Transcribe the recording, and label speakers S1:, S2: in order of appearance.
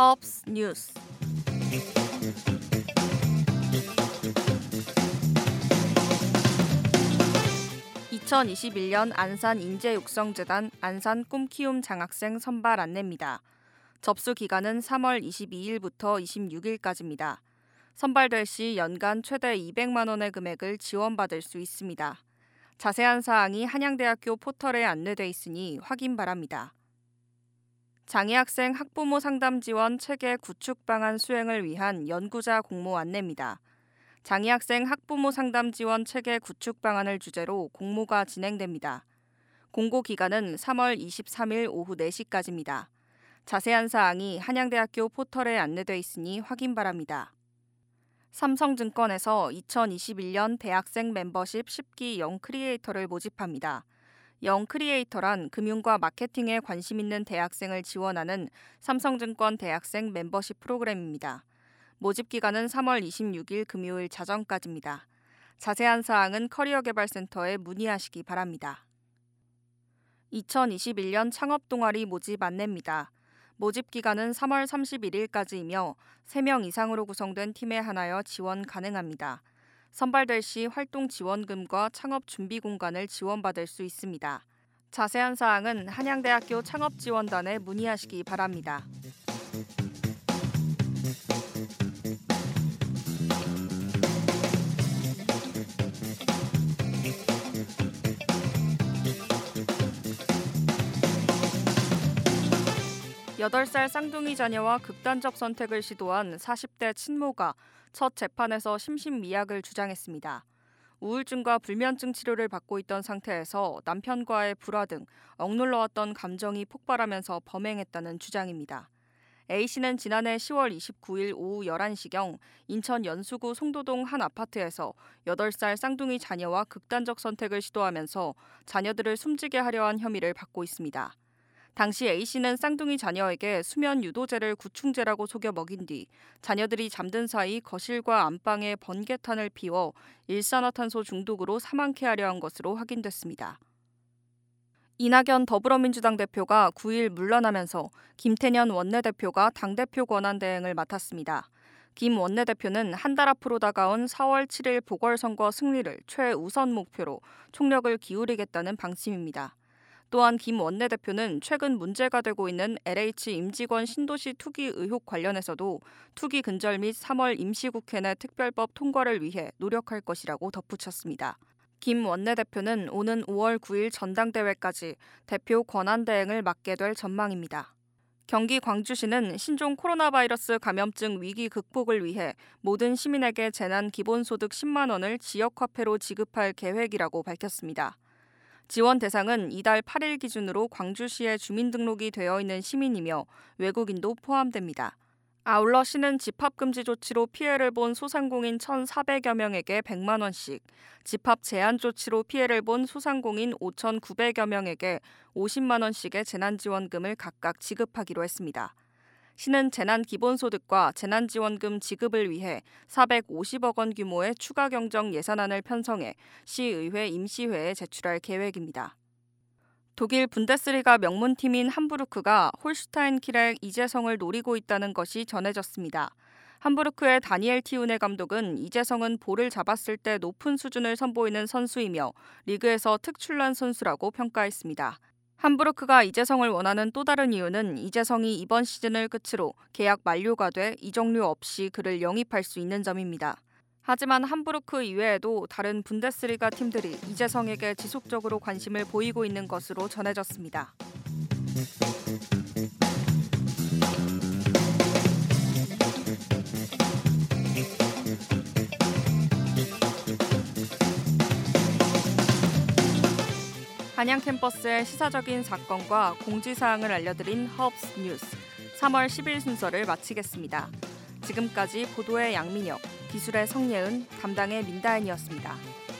S1: 허브스 뉴스. 2021년 안산인재육성재단 안산 꿈키움 장학생 선발 안내입니다. 접수 기간은 3월 22일부터 26일까지입니다. 선발될 시 연간 최대 200만 원의 금액을 지원받을 수 있습니다. 자세한 사항이 한양대학교 포털에 안내돼 있으니 확인 바랍니다. 장애학생 학부모 상담 지원 체계 구축 방안 수행을 위한 연구자 공모 안내입니다. 장애학생 학부모 상담 지원 체계 구축 방안을 주제로 공모가 진행됩니다. 공고 기간은 3월 23일 오후 4시까지입니다. 자세한 사항이 한양대학교 포털에 안내돼 있으니 확인 바랍니다. 삼성증권에서 2021년 대학생 멤버십 10기 영 크리에이터를 모집합니다. 영 크리에이터란 금융과 마케팅에 관심 있는 대학생을 지원하는 삼성증권 대학생 멤버십 프로그램입니다. 모집 기간은 3월 26일 금요일 자정까지입니다. 자세한 사항은 커리어개발센터에 문의하시기 바랍니다. 2021년 창업동아리 모집 안내입니다. 모집 기간은 3월 31일까지이며 3명 이상으로 구성된 팀에 한하여 지원 가능합니다. 선발될 시 활동 지원금과 창업 준비 공간을 지원받을 수 있습니다. 자세한 사항은 한양대학교 창업지원단에 문의하시기 바랍니다. 여덟 살 쌍둥이 자녀와 극단적 선택을 시도한 40대 친모가 첫 재판에서 심신미약을 주장했습니다. 우울증과 불면증 치료를 받고 있던 상태에서 남편과의 불화 등 억눌러왔던 감정이 폭발하면서 범행했다는 주장입니다. A씨는 지난해 10월 29일 오후 11시경 인천 연수구 송도동 한 아파트에서 8살 쌍둥이 자녀와 극단적 선택을 시도하면서 자녀들을 숨지게 하려 한 혐의를 받고 있습니다. 당시 A씨는 쌍둥이 자녀에게 수면 유도제를 구충제라고 속여 먹인 뒤 자녀들이 잠든 사이 거실과 안방에 번개탄을 피워 일산화탄소 중독으로 사망케 하려 한 것으로 확인됐습니다. 이낙연 더불어민주당 대표가 9일 물러나면서 김태년 원내대표가 당대표 권한대행을 맡았습니다. 김 원내대표는 한 달 앞으로 다가온 4월 7일 보궐선거 승리를 최우선 목표로 총력을 기울이겠다는 방침입니다. 또한 김 원내대표는 최근 문제가 되고 있는 LH 임직원 신도시 투기 의혹 관련해서도 투기 근절 및 3월 임시국회 내 특별법 통과를 위해 노력할 것이라고 덧붙였습니다. 김 원내대표는 오는 5월 9일 전당대회까지 대표 권한대행을 맡게 될 전망입니다. 경기 광주시는 신종 코로나 바이러스 감염증 위기 극복을 위해 모든 시민에게 재난 기본소득 10만 원을 지역화폐로 지급할 계획이라고 밝혔습니다. 지원 대상은 이달 8일 기준으로 광주시에 주민등록이 되어 있는 시민이며 외국인도 포함됩니다. 아울러 시는 집합금지 조치로 피해를 본 소상공인 1,400여 명에게 100만 원씩, 집합 제한 조치로 피해를 본 소상공인 5,900여 명에게 50만 원씩의 재난지원금을 각각 지급하기로 했습니다. 시는 재난기본소득과 재난지원금 지급을 위해 450억 원 규모의 추가 경정 예산안을 편성해 시의회 임시회에 제출할 계획입니다. 독일 분데스리가 명문팀인 함부르크가 홀슈타인 킬의 이재성을 노리고 있다는 것이 전해졌습니다. 함부르크의 다니엘 티우네 감독은 이재성은 볼을 잡았을 때 높은 수준을 선보이는 선수이며 리그에서 특출난 선수라고 평가했습니다. 함부르크가 이재성을 원하는 또 다른 이유는 이재성이 이번 시즌을 끝으로 계약 만료가 돼 이적료 없이 그를 영입할 수 있는 점입니다. 하지만 함부르크 이외에도 다른 분데스리가 팀들이 이재성에게 지속적으로 관심을 보이고 있는 것으로 전해졌습니다. 한양 캠퍼스의 시사적인 사건과 공지사항을 알려드린 허브스 뉴스 3월 10일 순서를 마치겠습니다. 지금까지 보도의 양민혁, 기술의 성예은, 담당의 민다은이었습니다.